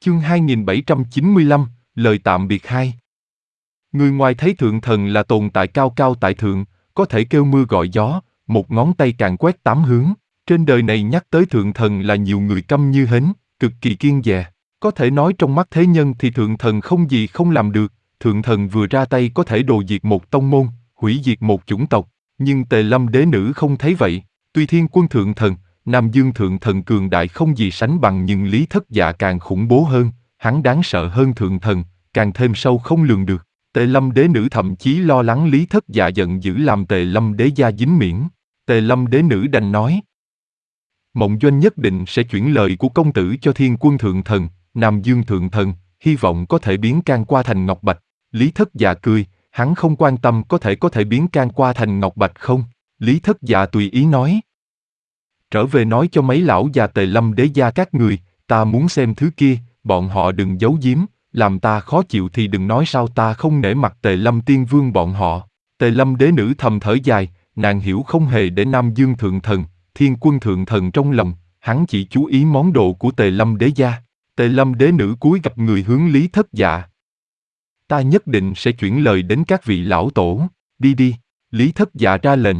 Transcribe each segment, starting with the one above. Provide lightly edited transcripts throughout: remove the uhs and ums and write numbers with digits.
Chương 2795, lời tạm biệt 2. Người ngoài thấy thượng thần là tồn tại cao cao tại thượng, có thể kêu mưa gọi gió, một ngón tay càn quét tám hướng. Trên đời này nhắc tới thượng thần là nhiều người câm như hến, cực kỳ kiêng dè. Có thể nói trong mắt thế nhân thì thượng thần không gì không làm được, thượng thần vừa ra tay có thể đồ diệt một tông môn, hủy diệt một chủng tộc. Nhưng Tề Lâm đế nữ không thấy vậy. Tuy Thiên Quân thượng thần, Nam Dương thượng thần cường đại không gì sánh bằng, nhưng Lý Thất Dạ càng khủng bố hơn, hắn đáng sợ hơn thượng thần, càng thêm sâu không lường được. Tề Lâm đế nữ thậm chí lo lắng Lý Thất Dạ giận dữ làm Tề Lâm đế gia dính miễn. Tề Lâm đế nữ đành nói: Mộng Doanh nhất định sẽ chuyển lời của công tử cho Thiên Quân thượng thần, Nam Dương thượng thần, hy vọng có thể biến can qua thành ngọc bạch. Lý Thất Dạ cười, hắn không quan tâm có thể biến can qua thành ngọc bạch không. Lý Thất Dạ tùy ý nói: Trở về nói cho mấy lão già Tề Lâm đế gia các người, ta muốn xem thứ kia, bọn họ đừng giấu giếm, làm ta khó chịu thì đừng nói sao ta không nể mặt Tề Lâm tiên vương bọn họ. Tề Lâm đế nữ thầm thở dài, nàng hiểu không hề để Nam Dương thượng thần, Thiên Quân thượng thần trong lòng, hắn chỉ chú ý món đồ của Tề Lâm đế gia. Tề Lâm đế nữ cúi gặp người hướng Lý Thất Dạ: Ta nhất định sẽ chuyển lời đến các vị lão tổ, đi đi. Lý Thất Dạ ra lệnh: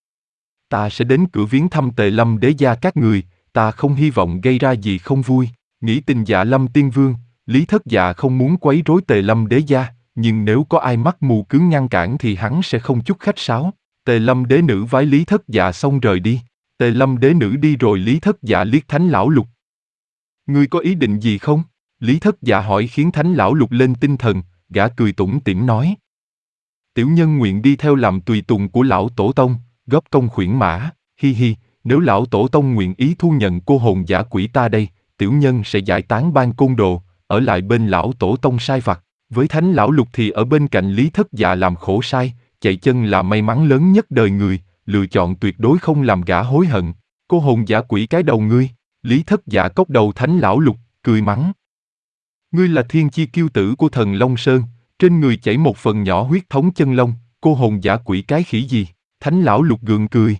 Ta sẽ đến cửa viếng thăm Tề Lâm đế gia các người, ta không hy vọng gây ra gì không vui. Nghĩ tình Dạ Lâm tiên vương, Lý Thất Dạ không muốn quấy rối Tề Lâm đế gia, nhưng nếu có ai mắt mù cứng ngăn cản thì hắn sẽ không chút khách sáo. Tề Lâm đế nữ vái Lý Thất Dạ xong rời đi. Tề Lâm đế nữ đi rồi Lý Thất Dạ liếc Thánh lão lục: Ngươi có ý định gì không? Lý Thất Dạ hỏi khiến Thánh lão lục lên tinh thần, gã cười tủm tỉm nói: Tiểu nhân nguyện đi theo làm tùy tùng của lão tổ tông, góp công khuyển mã, hi hi, nếu lão tổ tông nguyện ý thu nhận cô hồn dã quỷ ta đây, tiểu nhân sẽ giải tán ban côn đồ, ở lại bên lão tổ tông sai vặt. Với Thánh lão lục thì ở bên cạnh Lý Thất Dạ làm khổ sai, chạy chân là may mắn lớn nhất đời người, lựa chọn tuyệt đối không làm gã hối hận. Cô hồn dã quỷ cái đầu ngươi. Lý Thất Dạ cốc đầu Thánh lão lục, cười mắng: Ngươi là thiên chi kiêu tử của thần Long Sơn, trên người chảy một phần nhỏ huyết thống chân long, cô hồn dã quỷ cái khỉ gì? Thánh lão lục gượng cười: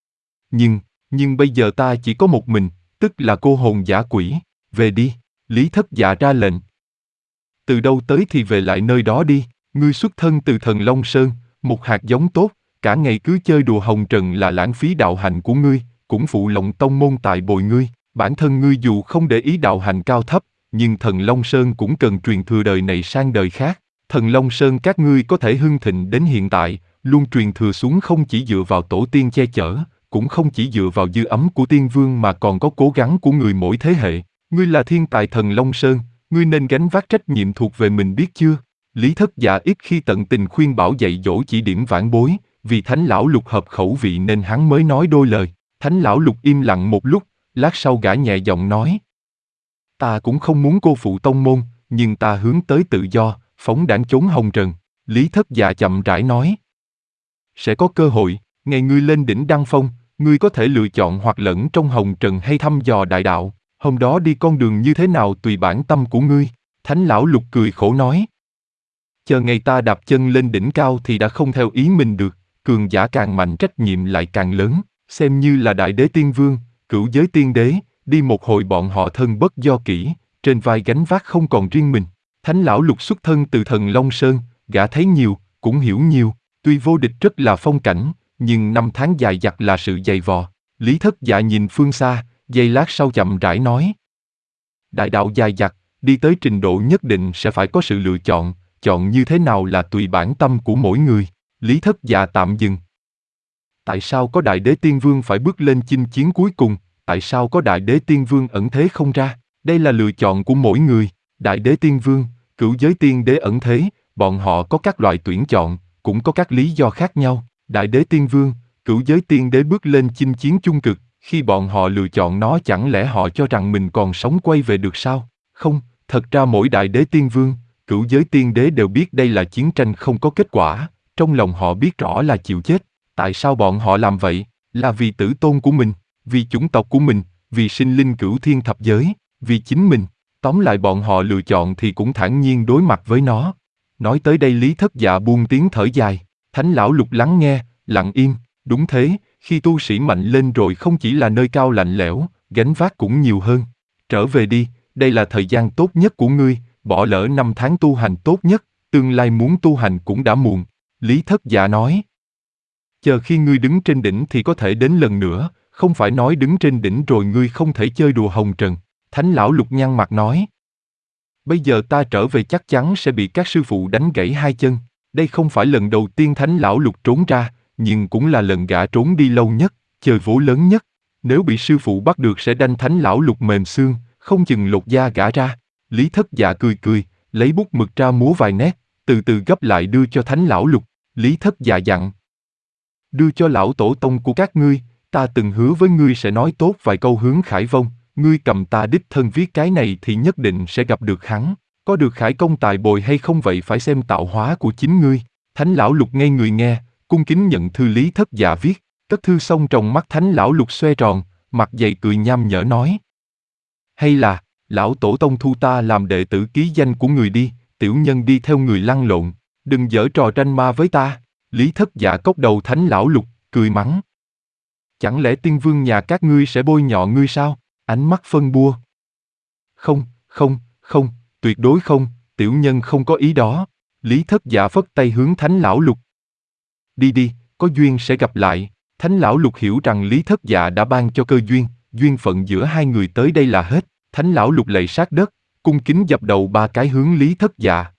Nhưng bây giờ ta chỉ có một mình, tức là cô hồn dã quỷ, về đi. Lý Thất Dạ ra lệnh: Từ đâu tới thì về lại nơi đó đi, ngươi xuất thân từ thần Long Sơn, một hạt giống tốt, cả ngày cứ chơi đùa hồng trần là lãng phí đạo hạnh của ngươi, cũng phụ lòng tông môn tại bồi ngươi. Bản thân ngươi dù không để ý đạo hạnh cao thấp, nhưng thần Long Sơn cũng cần truyền thừa đời này sang đời khác. Thần Long Sơn các ngươi có thể hưng thịnh đến hiện tại, luôn truyền thừa xuống không chỉ dựa vào tổ tiên che chở, cũng không chỉ dựa vào dư ấm của tiên vương mà còn có cố gắng của người mỗi thế hệ. Ngươi là thiên tài thần Long Sơn, ngươi nên gánh vác trách nhiệm thuộc về mình biết chưa? Lý Thất Dạ ít khi tận tình khuyên bảo dạy dỗ chỉ điểm vãn bối, vì Thánh lão lục hợp khẩu vị nên hắn mới nói đôi lời. Thánh lão lục im lặng một lúc, lát sau gã nhẹ giọng nói: Ta cũng không muốn cô phụ tông môn, nhưng ta hướng tới tự do, phóng đãng chốn hồng trần. Lý Thất Dạ chậm rãi nói: Sẽ có cơ hội, ngày ngươi lên đỉnh đăng phong, ngươi có thể lựa chọn hoặc lẫn trong hồng trần hay thăm dò đại đạo, hôm đó đi con đường như thế nào tùy bản tâm của ngươi. Thánh lão lục cười khổ nói: Chờ ngày ta đạp chân lên đỉnh cao thì đã không theo ý mình được, cường giả càng mạnh trách nhiệm lại càng lớn, xem như là đại đế tiên vương, cửu giới tiên đế, đi một hồi bọn họ thân bất do kỷ, trên vai gánh vác không còn riêng mình. Thánh lão lục xuất thân từ thần Long Sơn, gã thấy nhiều, cũng hiểu nhiều, tuy vô địch rất là phong cảnh, nhưng năm tháng dài dặt là sự dày vò. Lý Thất Dạ nhìn phương xa, giây lát sau chậm rãi nói: Đại đạo dài dặt, đi tới trình độ nhất định sẽ phải có sự lựa chọn, chọn như thế nào là tùy bản tâm của mỗi người. Lý Thất Dạ tạm dừng: Tại sao có đại đế tiên vương phải bước lên chinh chiến cuối cùng? Tại sao có đại đế tiên vương ẩn thế không ra? Đây là lựa chọn của mỗi người. Đại đế tiên vương, cửu giới tiên đế ẩn thế, bọn họ có các loại tuyển chọn, cũng có các lý do khác nhau. Đại đế tiên vương, cửu giới tiên đế bước lên chinh chiến chung cực, khi bọn họ lựa chọn nó chẳng lẽ họ cho rằng mình còn sống quay về được sao? Không, thật ra mỗi đại đế tiên vương, cửu giới tiên đế đều biết đây là chiến tranh không có kết quả, trong lòng họ biết rõ là chịu chết. Tại sao bọn họ làm vậy? Là vì tử tôn của mình, vì chủng tộc của mình, vì sinh linh cửu thiên thập giới, vì chính mình. Tóm lại bọn họ lựa chọn thì cũng thản nhiên đối mặt với nó. Nói tới đây Lý Thất Dạ buông tiếng thở dài. Thánh lão lục lắng nghe, lặng im. Đúng thế, khi tu sĩ mạnh lên rồi không chỉ là nơi cao lạnh lẽo, gánh vác cũng nhiều hơn. Trở về đi, đây là thời gian tốt nhất của ngươi, bỏ lỡ 5 tháng tu hành tốt nhất, tương lai muốn tu hành cũng đã muộn. Lý Thất Dạ nói. Chờ khi ngươi đứng trên đỉnh thì có thể đến lần nữa, không phải nói đứng trên đỉnh rồi ngươi không thể chơi đùa hồng trần. Thánh lão lục nhăn mặt nói. Bây giờ ta trở về chắc chắn sẽ bị các sư phụ đánh gãy hai chân. Đây không phải lần đầu tiên thánh lão lục trốn ra, nhưng cũng là lần gã trốn đi lâu nhất, chơi vố lớn nhất. Nếu bị sư phụ bắt được sẽ đanh thánh lão lục mềm xương, không chừng lột da gã ra. Lý Thất Dạ cười cười, lấy bút mực ra múa vài nét, từ từ gấp lại đưa cho thánh lão lục. Lý Thất Dạ dặn. Đưa cho lão tổ tông của các ngươi, ta từng hứa với ngươi sẽ nói tốt vài câu hướng Khải Vông, ngươi cầm ta đích thân viết cái này thì nhất định sẽ gặp được hắn. Có được khải công tài bồi hay không vậy phải xem tạo hóa của chính ngươi. Thánh lão lục ngây người nghe, cung kính nhận thư Lý Thất Dạ viết, cất thư xong trong mắt thánh lão lục xoe tròn, mặt dày cười nham nhở nói. Hay là, lão tổ tông thu ta làm đệ tử ký danh của người đi, tiểu nhân đi theo người lăn lộn, đừng giở trò tranh ma với ta. Lý Thất Dạ cốc đầu thánh lão lục, cười mắng. Chẳng lẽ tiên vương nhà các ngươi sẽ bôi nhọ ngươi sao? Ánh mắt phân bua. Không, không, tuyệt đối không, tiểu nhân không có ý đó. Lý Thất Dạ phất tay hướng thánh lão lục. Đi đi, có duyên sẽ gặp lại. Thánh lão lục hiểu rằng Lý Thất Dạ đã ban cho cơ duyên, duyên phận giữa hai người tới đây là hết. Thánh lão lục lạy sát đất, cung kính dập đầu 3 cái hướng Lý Thất Dạ.